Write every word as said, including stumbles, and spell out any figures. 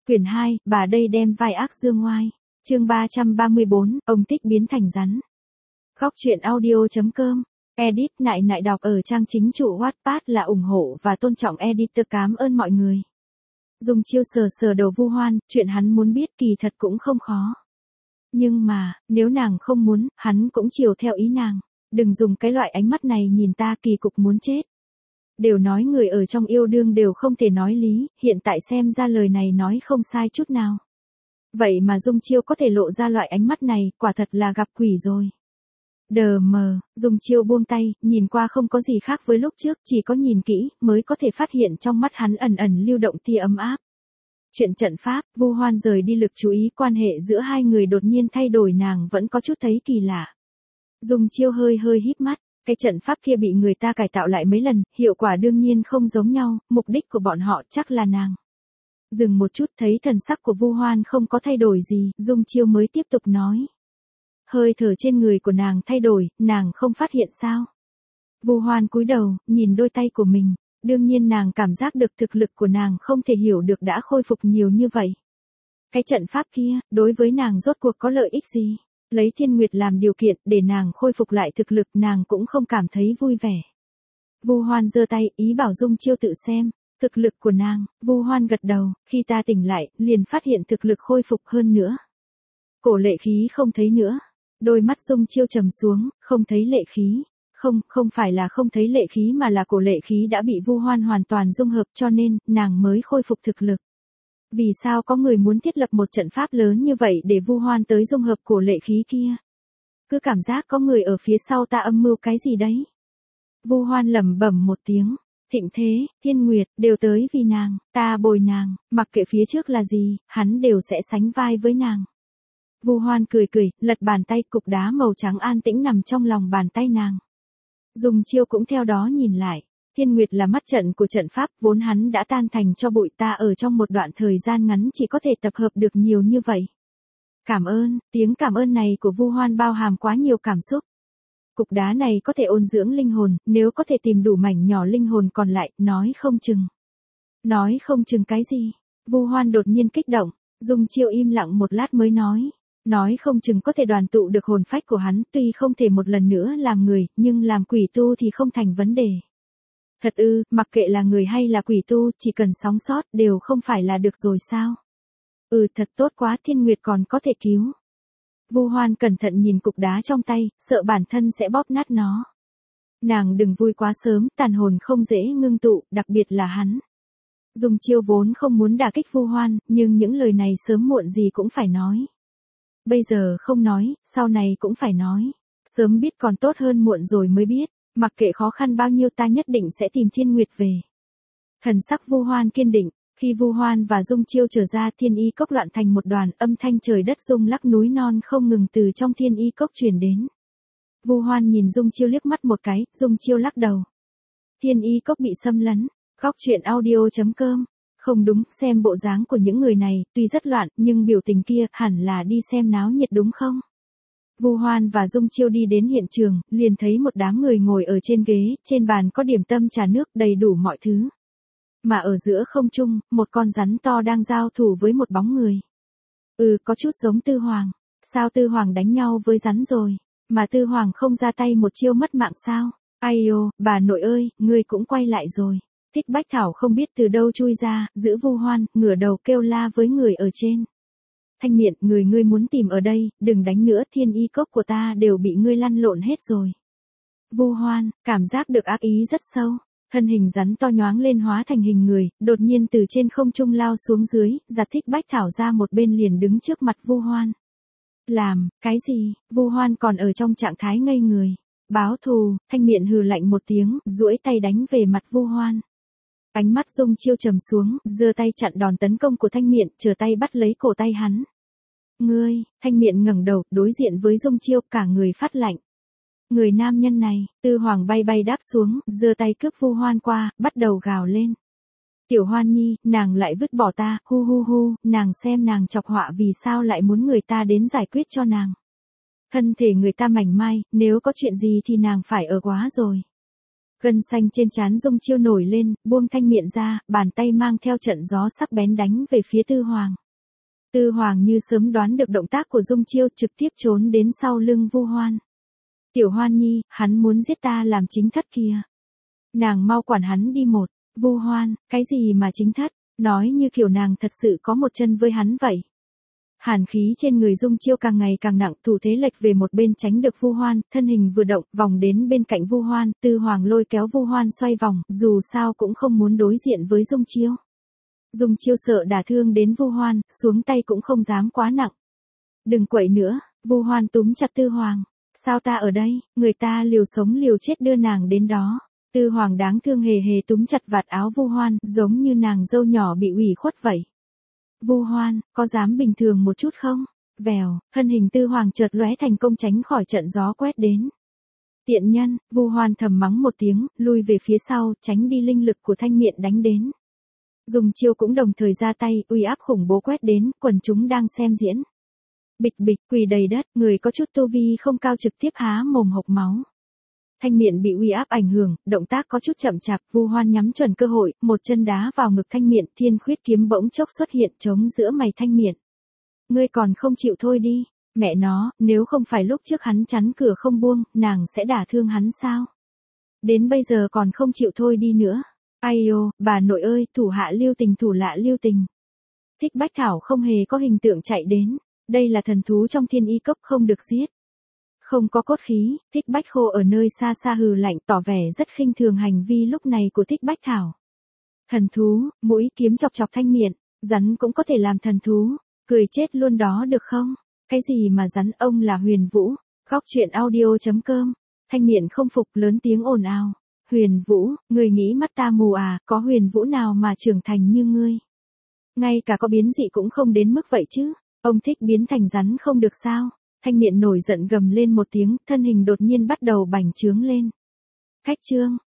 Quyển hai, bà đây đem vai ác dương ngoai. Chương ba trăm ba mươi bốn, ông Tích biến thành rắn. Góc truyện audio.com. Edit nại nại đọc ở trang chính chủ Wattpad là ủng hộ và tôn trọng editor. Cảm ơn mọi người. Dung Chiêu sờ sờ đầu Vu Hoan, chuyện hắn muốn biết kỳ thật cũng không khó. Nhưng mà, nếu nàng không muốn, hắn cũng chiều theo ý nàng. Đừng dùng cái loại ánh mắt này nhìn ta, kỳ cục muốn chết. Đều nói người ở trong yêu đương đều không thể nói lý, hiện tại xem ra lời này nói không sai chút nào. Vậy mà Dung Chiêu có thể lộ ra loại ánh mắt này, quả thật là gặp quỷ rồi. Đờ mờ, Dung Chiêu buông tay, nhìn qua không có gì khác với lúc trước, chỉ có nhìn kỹ, mới có thể phát hiện trong mắt hắn ẩn ẩn lưu động tia ấm áp. Chuyện trận pháp, Vu Hoan rời đi lực chú ý quan hệ giữa hai người đột nhiên thay đổi, nàng vẫn có chút thấy kỳ lạ. Dung Chiêu hơi hơi híp mắt. Cái trận pháp kia bị người ta cải tạo lại mấy lần, hiệu quả đương nhiên không giống nhau, mục đích của bọn họ chắc là nàng. Dừng một chút, thấy thần sắc của Vu Hoan không có thay đổi gì, Dung Chiêu mới tiếp tục nói. Hơi thở trên người của nàng thay đổi, nàng không phát hiện sao? Vu Hoan cúi đầu, nhìn đôi tay của mình, đương nhiên nàng cảm giác được thực lực của nàng không thể hiểu được đã khôi phục nhiều như vậy. Cái trận pháp kia, đối với nàng rốt cuộc có lợi ích gì? Lấy Thiên Nguyệt làm điều kiện để nàng khôi phục lại thực lực, nàng cũng không cảm thấy vui vẻ. Vu Hoan giơ tay, ý bảo Dung Chiêu tự xem. Thực lực của nàng, Vu Hoan gật đầu, khi ta tỉnh lại, liền phát hiện thực lực khôi phục hơn nữa. Cổ lệ khí không thấy nữa. Đôi mắt Dung Chiêu trầm xuống, không thấy lệ khí. Không, không phải là không thấy lệ khí mà là cổ lệ khí đã bị Vu Hoan hoàn toàn dung hợp, cho nên, nàng mới khôi phục thực lực. Vì sao có người muốn thiết lập một trận pháp lớn như vậy để Vu Hoan tới dung hợp cổ lệ khí kia? Cứ cảm giác có người ở phía sau ta âm mưu cái gì đấy. Vu Hoan lẩm bẩm một tiếng. Thịnh Thế, Thiên Nguyệt, đều tới vì nàng, ta bồi nàng, mặc kệ phía trước là gì, hắn đều sẽ sánh vai với nàng. Vu Hoan cười cười, lật bàn tay, cục đá màu trắng an tĩnh nằm trong lòng bàn tay nàng. Dung Chiêu cũng theo đó nhìn lại. Thiên Nguyệt là mắt trận của trận pháp, vốn hắn đã tan thành cho bụi, ta ở trong một đoạn thời gian ngắn chỉ có thể tập hợp được nhiều như vậy. Cảm ơn, tiếng cảm ơn này của Vu Hoan bao hàm quá nhiều cảm xúc. Cục đá này có thể ôn dưỡng linh hồn, nếu có thể tìm đủ mảnh nhỏ linh hồn còn lại, nói không chừng. Nói không chừng cái gì? Vu Hoan đột nhiên kích động, Dung Chiêu im lặng một lát mới nói. Nói không chừng có thể đoàn tụ được hồn phách của hắn, tuy không thể một lần nữa làm người, nhưng làm quỷ tu thì không thành vấn đề. Thật ư, mặc kệ là người hay là quỷ tu, chỉ cần sống sót đều không phải là được rồi sao? Ừ, thật tốt quá, Thiên Nguyệt còn có thể cứu. Vu Hoan cẩn thận nhìn cục đá trong tay, sợ bản thân sẽ bóp nát nó. Nàng đừng vui quá sớm, tàn hồn không dễ ngưng tụ, đặc biệt là hắn. Dung Chiêu vốn không muốn đả kích Vu Hoan, nhưng những lời này sớm muộn gì cũng phải nói. Bây giờ không nói, sau này cũng phải nói. Sớm biết còn tốt hơn muộn rồi mới biết. Mặc kệ khó khăn bao nhiêu ta nhất định sẽ tìm Thiên Nguyệt về. Thần sắc Vu Hoan kiên định, khi Vu Hoan và Dung Chiêu trở ra, thiên y cốc loạn thành một đoàn, âm thanh trời đất rung lắc, núi non không ngừng từ trong thiên y cốc truyền đến. Vu Hoan nhìn Dung Chiêu liếc mắt một cái, Dung Chiêu lắc đầu. Thiên y cốc bị xâm lấn. Góc truyện audio.com. Không đúng, xem bộ dáng của những người này, tuy rất loạn, nhưng biểu tình kia, hẳn là đi xem náo nhiệt đúng không? Vu Hoan và Dung Chiêu đi đến hiện trường, liền thấy một đám người ngồi ở trên ghế, trên bàn có điểm tâm trà nước, đầy đủ mọi thứ. Mà ở giữa không trung, một con rắn to đang giao thủ với một bóng người. Ừ, có chút giống Tư Hoàng. Sao Tư Hoàng đánh nhau với rắn rồi, mà Tư Hoàng không ra tay một chiêu mất mạng sao? Ai ô, bà nội ơi, ngươi cũng quay lại rồi. Thích Bách Thảo không biết từ đâu chui ra, giữ Vu Hoan, ngửa đầu kêu la với người ở trên. Thanh Miện, người ngươi muốn tìm ở đây, đừng đánh nữa, thiên y cốc của ta đều bị ngươi lăn lộn hết rồi. Vu Hoan, cảm giác được ác ý rất sâu, thân hình rắn to nhoáng lên hóa thành hình người, đột nhiên từ trên không trung lao xuống dưới, giật Thích Bách Thảo ra một bên liền đứng trước mặt Vu Hoan. Làm, cái gì? Vu Hoan còn ở trong trạng thái ngây người. Báo thù, Thanh Miện hừ lạnh một tiếng, duỗi tay đánh về mặt Vu Hoan. Ánh mắt Dung Chiêu trầm xuống, giơ tay chặn đòn tấn công của Thanh Miện, trở tay bắt lấy cổ tay hắn. Ngươi, Thanh Miện ngẩng đầu, đối diện với Dung Chiêu, cả người phát lạnh. Người nam nhân này, Tư Hoàng bay bay đáp xuống, giơ tay cướp Vu Hoan qua, bắt đầu gào lên. Tiểu Hoan Nhi, nàng lại vứt bỏ ta, hu hu hu, nàng xem nàng chọc họa, vì sao lại muốn người ta đến giải quyết cho nàng. Thân thể người ta mảnh mai, nếu có chuyện gì thì nàng phải ở quá rồi. Gân xanh trên trán Dung Chiêu nổi lên, buông thanh miện ra, bàn tay mang theo trận gió sắc bén đánh về phía Tư Hoàng. Tư Hoàng như sớm đoán được động tác của Dung Chiêu, trực tiếp trốn đến sau lưng Vu Hoan. Tiểu Hoan Nhi, hắn muốn giết ta làm chính thất kìa. Nàng mau quản hắn đi một. Vu Hoan, cái gì mà chính thất, nói như kiểu nàng thật sự có một chân với hắn vậy. Hàn khí trên người Dung Chiêu càng ngày càng nặng, thủ thế lệch về một bên tránh được Vu Hoan, thân hình vừa động, vòng đến bên cạnh Vu Hoan, Tư Hoàng lôi kéo Vu Hoan xoay vòng, dù sao cũng không muốn đối diện với Dung Chiêu. Dung Chiêu sợ đả thương đến Vu Hoan, xuống tay cũng không dám quá nặng. Đừng quậy nữa, Vu Hoan túm chặt Tư Hoàng. Sao ta ở đây, người ta liều sống liều chết đưa nàng đến đó. Tư Hoàng đáng thương hề hề túm chặt vạt áo Vu Hoan, giống như nàng dâu nhỏ bị ủy khuất vậy. Vu Hoan, có dám bình thường một chút không? Vèo, thân hình Tư Hoàng chợt lóe thành công tránh khỏi trận gió quét đến. Tiện nhân, Vu Hoan thầm mắng một tiếng, lui về phía sau, tránh đi linh lực của thanh miện đánh đến. Dung Chiêu cũng đồng thời ra tay, uy áp khủng bố quét đến, quần chúng đang xem diễn. Bịch bịch, quỳ đầy đất, người có chút tu vi không cao trực tiếp há mồm hộc máu. Thanh miện bị uy áp ảnh hưởng, động tác có chút chậm chạp, Vu Hoan nhắm chuẩn cơ hội, một chân đá vào ngực thanh miện, thiên khuyết kiếm bỗng chốc xuất hiện chống giữa mày thanh miện. Ngươi còn không chịu thôi đi, mẹ nó, nếu không phải lúc trước hắn chắn cửa không buông, nàng sẽ đả thương hắn sao? Đến bây giờ còn không chịu thôi đi nữa. Ai ô, bà nội ơi, thủ hạ lưu tình thủ lạ lưu tình. Thích Bách Thảo không hề có hình tượng chạy đến, đây là thần thú trong thiên y cốc không được giết. Không có cốt khí, Thích Bách Khô ở nơi xa xa hừ lạnh tỏ vẻ rất khinh thường hành vi lúc này của Thích Bách Thảo. Thần thú, mũi kiếm chọc chọc thanh miện, rắn cũng có thể làm thần thú, cười chết luôn đó được không? Cái gì mà rắn, ông là Huyền Vũ, khóc chuyện audio chấm com. Thanh miện không phục lớn tiếng ồn ào. Huyền Vũ, người nghĩ mắt ta mù à, có Huyền Vũ nào mà trưởng thành như ngươi? Ngay cả có biến dị cũng không đến mức vậy chứ, ông thích biến thành rắn không được sao? Thanh miện nổi giận gầm lên một tiếng, thân hình đột nhiên bắt đầu bành trướng lên. Khách trương,